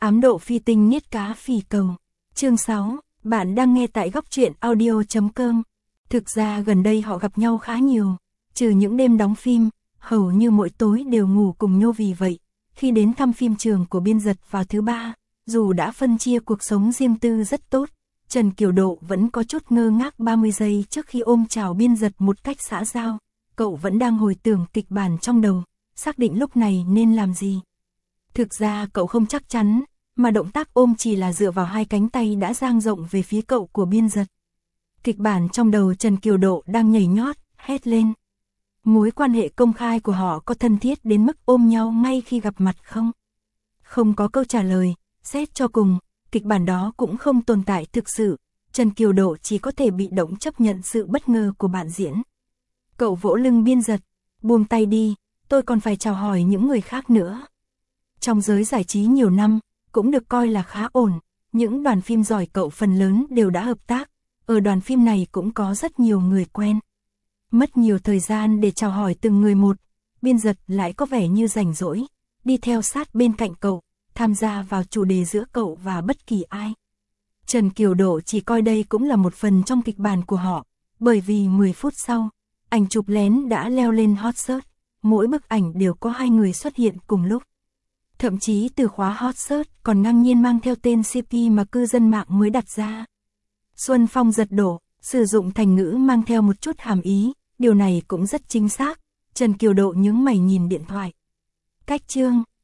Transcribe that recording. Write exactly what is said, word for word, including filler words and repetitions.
Ám độ phi tinh niết cá phì cầu. Chương sáu, bạn đang nghe tại góc truyện audio chấm com. Thực ra gần đây họ gặp nhau khá nhiều, trừ những đêm đóng phim, hầu như mỗi tối đều ngủ cùng nhau. Vì vậy, khi đến thăm phim trường của Biên Dật vào thứ ba, dù đã phân chia cuộc sống riêng tư rất tốt, Trần Kiều Độ vẫn có chút ngơ ngác. Ba mươi giây trước khi ôm chào Biên Dật một cách xã giao, cậu vẫn đang hồi tưởng kịch bản trong đầu, xác định lúc này nên làm gì. Thực ra cậu không chắc chắn, mà động tác ôm chỉ là dựa vào hai cánh tay đã dang rộng về phía cậu của Biên Dật. Kịch bản trong đầu Trần Kiều Độ đang nhảy nhót, hét lên. Mối quan hệ công khai của họ có thân thiết đến mức ôm nhau ngay khi gặp mặt không? Không có câu trả lời, xét cho cùng, kịch bản đó cũng không tồn tại thực sự, Trần Kiều Độ chỉ có thể bị động chấp nhận sự bất ngờ của bạn diễn. Cậu vỗ lưng Biên Dật, buông tay đi, tôi còn phải chào hỏi những người khác nữa. Trong giới giải trí nhiều năm, cũng được coi là khá ổn, những đoàn phim giỏi cậu phần lớn đều đã hợp tác, ở đoàn phim này cũng có rất nhiều người quen. Mất nhiều thời gian để chào hỏi từng người một, Biên Dật lại có vẻ như rảnh rỗi, đi theo sát bên cạnh cậu, tham gia vào chủ đề giữa cậu và bất kỳ ai. Trần Kiều Độ chỉ coi đây cũng là một phần trong kịch bản của họ, bởi vì mười phút sau, ảnh chụp lén đã leo lên hot search, mỗi bức ảnh đều có hai người xuất hiện cùng lúc. Thậm chí từ khóa hot search còn ngang nhiên mang theo tên xê pê mà cư dân mạng mới đặt ra. Xuân phong giật đổ, sử dụng thành ngữ mang theo một chút hàm ý, điều này cũng rất chính xác. Trần Kiều Độ nhướng mày nhìn điện thoại. Cách chương